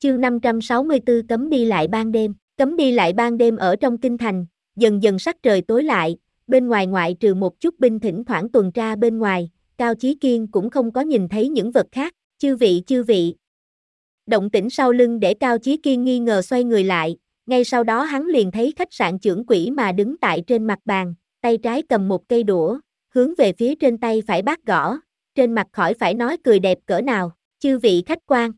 Chương 564 cấm đi lại ban đêm. Cấm đi lại ban đêm ở trong kinh thành, dần dần sắc trời tối lại, bên ngoài ngoại trừ một chút binh thỉnh thoảng tuần tra bên ngoài, Cao Chí Kiên cũng không có nhìn thấy những vật khác. Chư vị. Động tĩnh sau lưng để Cao Chí Kiên nghi ngờ xoay người lại, ngay sau đó hắn liền thấy khách sạn trưởng quỹ mà đứng tại trên mặt bàn, tay trái cầm một cây đũa, hướng về phía trên tay phải bát gõ, trên mặt khỏi phải nói cười đẹp cỡ nào. Chư vị khách quan.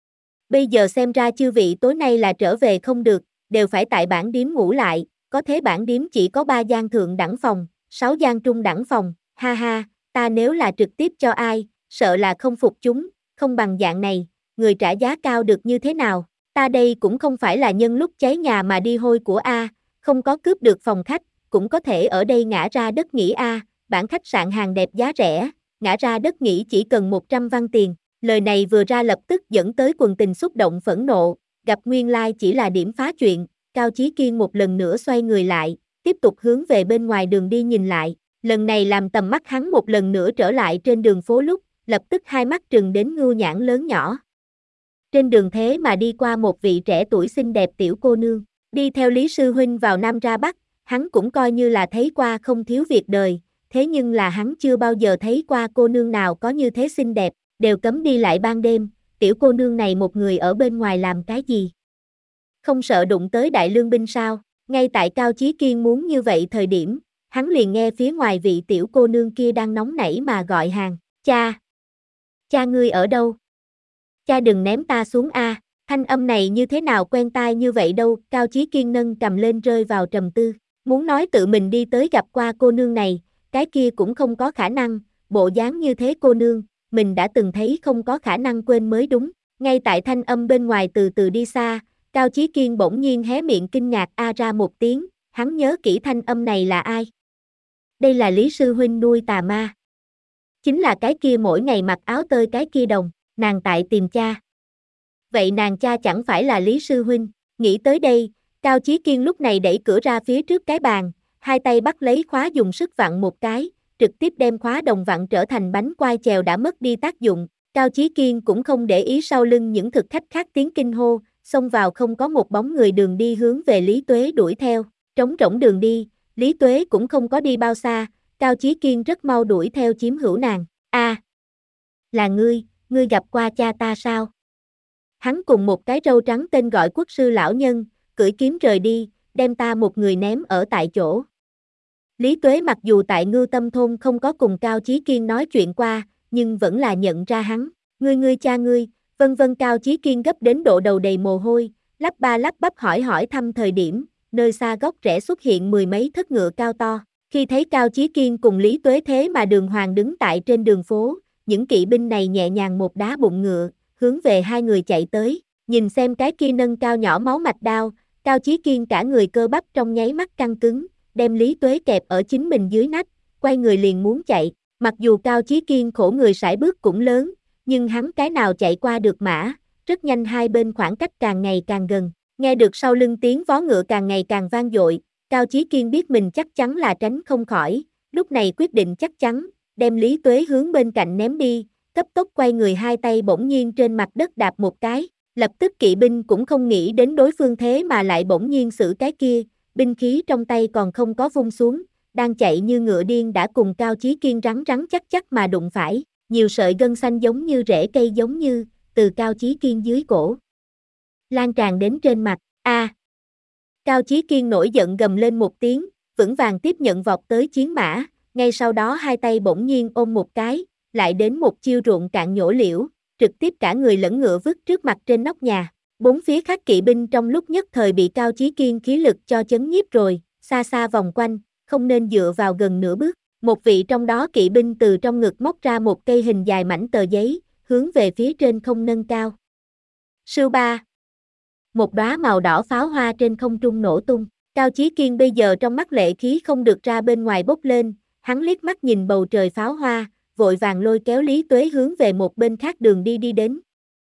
Bây giờ xem ra chư vị tối nay là trở về không được, đều phải tại bản điếm ngủ lại, có thế bản điếm chỉ có 3 gian thượng đẳng phòng, 6 gian trung đẳng phòng, ha ha, ta nếu là trực tiếp cho ai, sợ là không phục chúng, không bằng dạng này, người trả giá cao được như thế nào, ta đây cũng không phải là nhân lúc cháy nhà mà đi hôi của A, không có cướp được phòng khách, cũng có thể ở đây ngã ra đất nghỉ A, bản khách sạn hàng đẹp giá rẻ, ngã ra đất nghỉ chỉ cần 100 văn tiền. Lời này vừa ra lập tức dẫn tới quần tình xúc động phẫn nộ, gặp nguyên lai chỉ là điểm phá chuyện, Cao Chí Kiên một lần nữa xoay người lại, tiếp tục hướng về bên ngoài đường đi nhìn lại, lần này làm tầm mắt hắn một lần nữa trở lại trên đường phố lúc, lập tức hai mắt trừng đến ngưu nhãn lớn nhỏ. Trên đường thế mà đi qua một vị trẻ tuổi xinh đẹp tiểu cô nương, đi theo Lý Sư Huynh vào Nam ra Bắc, hắn cũng coi như là thấy qua không thiếu việc đời, thế nhưng là hắn chưa bao giờ thấy qua cô nương nào có như thế xinh đẹp. Đều cấm đi lại ban đêm, tiểu cô nương này một người ở bên ngoài làm cái gì? Không sợ đụng tới đại lương binh sao? Ngay tại Cao Chí Kiên muốn như vậy thời điểm, hắn liền nghe phía ngoài vị tiểu cô nương kia đang nóng nảy mà gọi hàng, cha! Cha ngươi ở đâu? Cha đừng ném ta xuống a. Thanh âm này như thế nào quen tai như vậy đâu? Cao Chí Kiên nâng cầm lên rơi vào trầm tư, muốn nói tự mình đi tới gặp qua cô nương này, cái kia cũng không có khả năng, bộ dáng như thế cô nương, mình đã từng thấy không có khả năng quên mới đúng. Ngay tại thanh âm bên ngoài từ từ đi xa, Cao Chí Kiên bỗng nhiên hé miệng kinh ngạc a ra một tiếng, hắn nhớ kỹ thanh âm này là ai. Đây là Lý Sư Huynh nuôi tà ma. Chính là cái kia mỗi ngày mặc áo tơi cái kia đồng, nàng tại tìm cha. Vậy nàng cha chẳng phải là Lý Sư Huynh, nghĩ tới đây, Cao Chí Kiên lúc này đẩy cửa ra phía trước cái bàn, hai tay bắt lấy khóa dùng sức vặn một cái, trực tiếp đem khóa đồng vặn trở thành bánh quai chèo đã mất đi tác dụng. Cao Chí Kiên cũng không để ý sau lưng những thực khách khác tiếng kinh hô, xông vào không có một bóng người đường đi hướng về Lý Tuế đuổi theo, trống rỗng đường đi, Lý Tuế cũng không có đi bao xa, Cao Chí Kiên rất mau đuổi theo chiếm hữu nàng. A, là ngươi gặp qua cha ta sao? Hắn cùng một cái râu trắng tên gọi Quốc sư lão nhân, cưỡi kiếm rời đi, đem ta một người ném ở tại chỗ. Lý Tuế mặc dù tại Ngưu Tâm Thôn không có cùng Cao Chí Kiên nói chuyện qua, nhưng vẫn là nhận ra hắn. Ngươi cha ngươi, vân Cao Chí Kiên gấp đến độ đầu đầy mồ hôi, lắp ba lắp bắp hỏi thăm thời điểm, nơi xa góc rẽ xuất hiện mười mấy thất ngựa cao to. Khi thấy Cao Chí Kiên cùng Lý Tuế thế mà đường hoàng đứng tại trên đường phố, những kỵ binh này nhẹ nhàng một đá bụng ngựa, hướng về hai người chạy tới. Nhìn xem cái kia nâng cao nhỏ máu mạch đao, Cao Chí Kiên cả người cơ bắp trong nháy mắt căng cứng, đem Lý Tuế kẹp ở chính mình dưới nách, quay người liền muốn chạy. Mặc dù Cao Chí Kiên khổ người sải bước cũng lớn, nhưng hắn cái nào chạy qua được mã, rất nhanh hai bên khoảng cách càng ngày càng gần. Nghe được sau lưng tiếng vó ngựa càng ngày càng vang dội, Cao Chí Kiên biết mình chắc chắn là tránh không khỏi, lúc này quyết định chắc chắn, đem Lý Tuế hướng bên cạnh ném đi, cấp tốc quay người hai tay bỗng nhiên trên mặt đất đạp một cái, lập tức kỵ binh cũng không nghĩ đến đối phương thế mà lại bỗng nhiên xử cái kia, binh khí trong tay còn không có vung xuống, đang chạy như ngựa điên đã cùng Cao Chí Kiên rắn chắc mà đụng phải, nhiều sợi gân xanh giống như rễ cây giống như, từ Cao Chí Kiên dưới cổ lan tràn đến trên mặt. A! Cao Chí Kiên nổi giận gầm lên một tiếng, vững vàng tiếp nhận vọt tới chiến mã, ngay sau đó hai tay bỗng nhiên ôm một cái, lại đến một chiêu ruộng cạn nhổ liễu, trực tiếp cả người lẫn ngựa vứt trước mặt trên nóc nhà. Bốn phía khác kỵ binh trong lúc nhất thời bị Cao Chí Kiên khí lực cho chấn nhiếp rồi, xa xa vòng quanh, không nên dựa vào gần nửa bước. Một vị trong đó kỵ binh từ trong ngực móc ra một cây hình dài mảnh tờ giấy, hướng về phía trên không nâng cao. Sưu ba. Một đóa màu đỏ pháo hoa trên không trung nổ tung. Cao Chí Kiên bây giờ trong mắt lệ khí không được ra bên ngoài bốc lên, hắn liếc mắt nhìn bầu trời pháo hoa, vội vàng lôi kéo Lý Tuế hướng về một bên khác đường đi đến.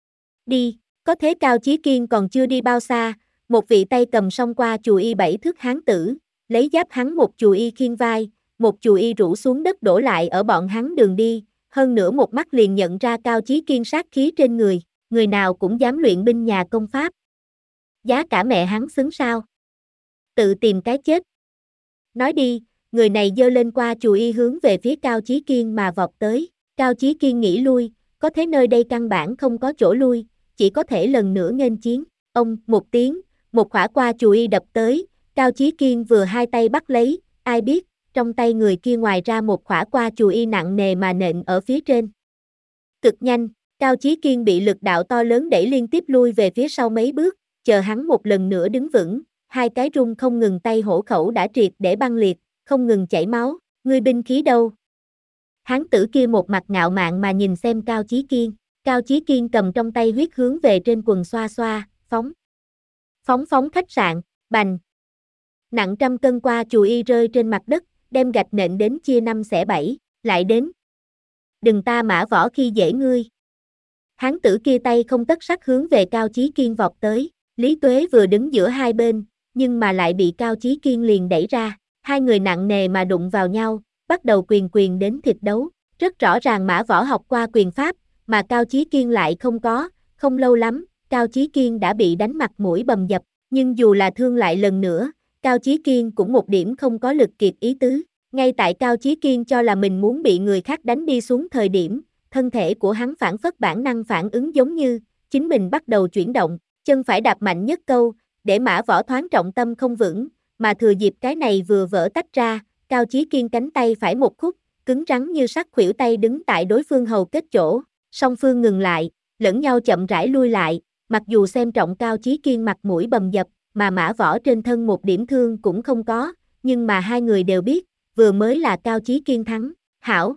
Đi. Có thế Cao Chí Kiên còn chưa đi bao xa, một vị tay cầm song qua chùi y 7 thước hán tử, lấy giáp hắn một chùi y khiêng vai, một chùi y rũ xuống đất đổ lại ở bọn hắn đường đi, hơn nữa một mắt liền nhận ra Cao Chí Kiên sát khí trên người, người nào cũng dám luyện binh nhà công pháp. Giá cả mẹ hắn xứng sao? Tự tìm cái chết. Nói đi, người này giơ lên qua chùi y hướng về phía Cao Chí Kiên mà vọt tới. Cao Chí Kiên nghĩ lui, có thế nơi đây căn bản không có chỗ lui, chỉ có thể lần nữa nghênh chiến. Ông, một tiếng, một khỏa qua chùi y đập tới, Cao Chí Kiên vừa hai tay bắt lấy, ai biết, trong tay người kia ngoài ra một khỏa qua chùi y nặng nề mà nện ở phía trên. Cực nhanh, Cao Chí Kiên bị lực đạo to lớn đẩy liên tiếp lui về phía sau mấy bước, chờ hắn một lần nữa đứng vững, hai cái rung không ngừng tay hổ khẩu đã triệt để băng liệt, không ngừng chảy máu, ngươi binh khí đâu? Hán tử kia một mặt ngạo mạn mà nhìn xem Cao Chí Kiên, Cao Chí Kiên cầm trong tay huyết hướng về trên quần xoa xoa, phóng. Phóng khách sạn, bành. Nặng trăm cân qua chùi y rơi trên mặt đất, đem gạch nện đến chia 5 xẻ 7, lại đến. Đừng ta Mã Võ khi dễ ngươi. Hán tử kia tay không tất sắc hướng về Cao Chí Kiên vọt tới, Lý Tuế vừa đứng giữa hai bên, nhưng mà lại bị Cao Chí Kiên liền đẩy ra, hai người nặng nề mà đụng vào nhau, bắt đầu quyền đến thịt đấu, rất rõ ràng Mã Võ học qua quyền pháp, mà Cao Chí Kiên lại không có, không lâu lắm, Cao Chí Kiên đã bị đánh mặt mũi bầm dập, nhưng dù là thương lại lần nữa, Cao Chí Kiên cũng một điểm không có lực kiệt ý tứ, ngay tại Cao Chí Kiên cho là mình muốn bị người khác đánh đi xuống thời điểm, thân thể của hắn phản phất bản năng phản ứng giống như, chính mình bắt đầu chuyển động, chân phải đạp mạnh nhất câu, để Mã Võ thoáng trọng tâm không vững, mà thừa dịp cái này vừa vỡ tách ra, Cao Chí Kiên cánh tay phải một khúc, cứng rắn như sắt khuỷu tay đứng tại đối phương hầu kết chỗ, song phương ngừng lại, lẫn nhau chậm rãi lui lại, mặc dù xem trọng Cao Chí Kiên mặt mũi bầm dập, mà Mã Võ trên thân một điểm thương cũng không có, nhưng mà hai người đều biết, vừa mới là Cao Chí Kiên thắng, hảo.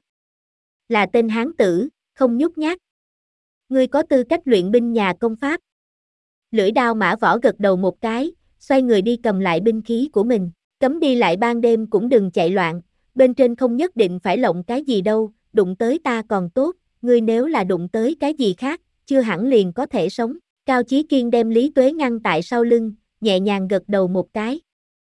Là tên hán tử, không nhút nhát. Ngươi có tư cách luyện binh nhà công pháp. Lưỡi đao Mã Võ gật đầu một cái, xoay người đi cầm lại binh khí của mình, cấm đi lại ban đêm cũng đừng chạy loạn, bên trên không nhất định phải lộng cái gì đâu, đụng tới ta còn tốt, ngươi nếu là đụng tới cái gì khác, chưa hẳn liền có thể sống. Cao Chí Kiên đem Lý Tuế ngăn tại sau lưng, nhẹ nhàng gật đầu một cái.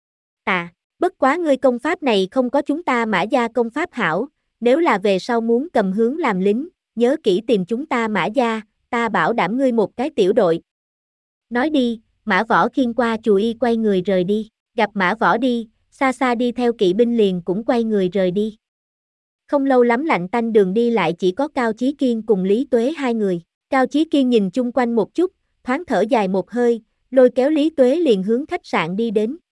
Bất quá ngươi công pháp này không có chúng ta Mã gia công pháp hảo, nếu là về sau muốn cầm hướng làm lính, nhớ kỹ tìm chúng ta Mã gia, ta bảo đảm ngươi một cái tiểu đội. Nói đi, Mã Võ khiêng qua chùi y quay người rời đi, gặp Mã Võ đi, xa xa đi theo kỵ binh liền cũng quay người rời đi. Không lâu lắm lạnh tanh đường đi lại chỉ có Cao Chí Kiên cùng Lý Tuế hai người, Cao Chí Kiên nhìn chung quanh một chút, thoáng thở dài một hơi, lôi kéo Lý Tuế liền hướng khách sạn đi đến,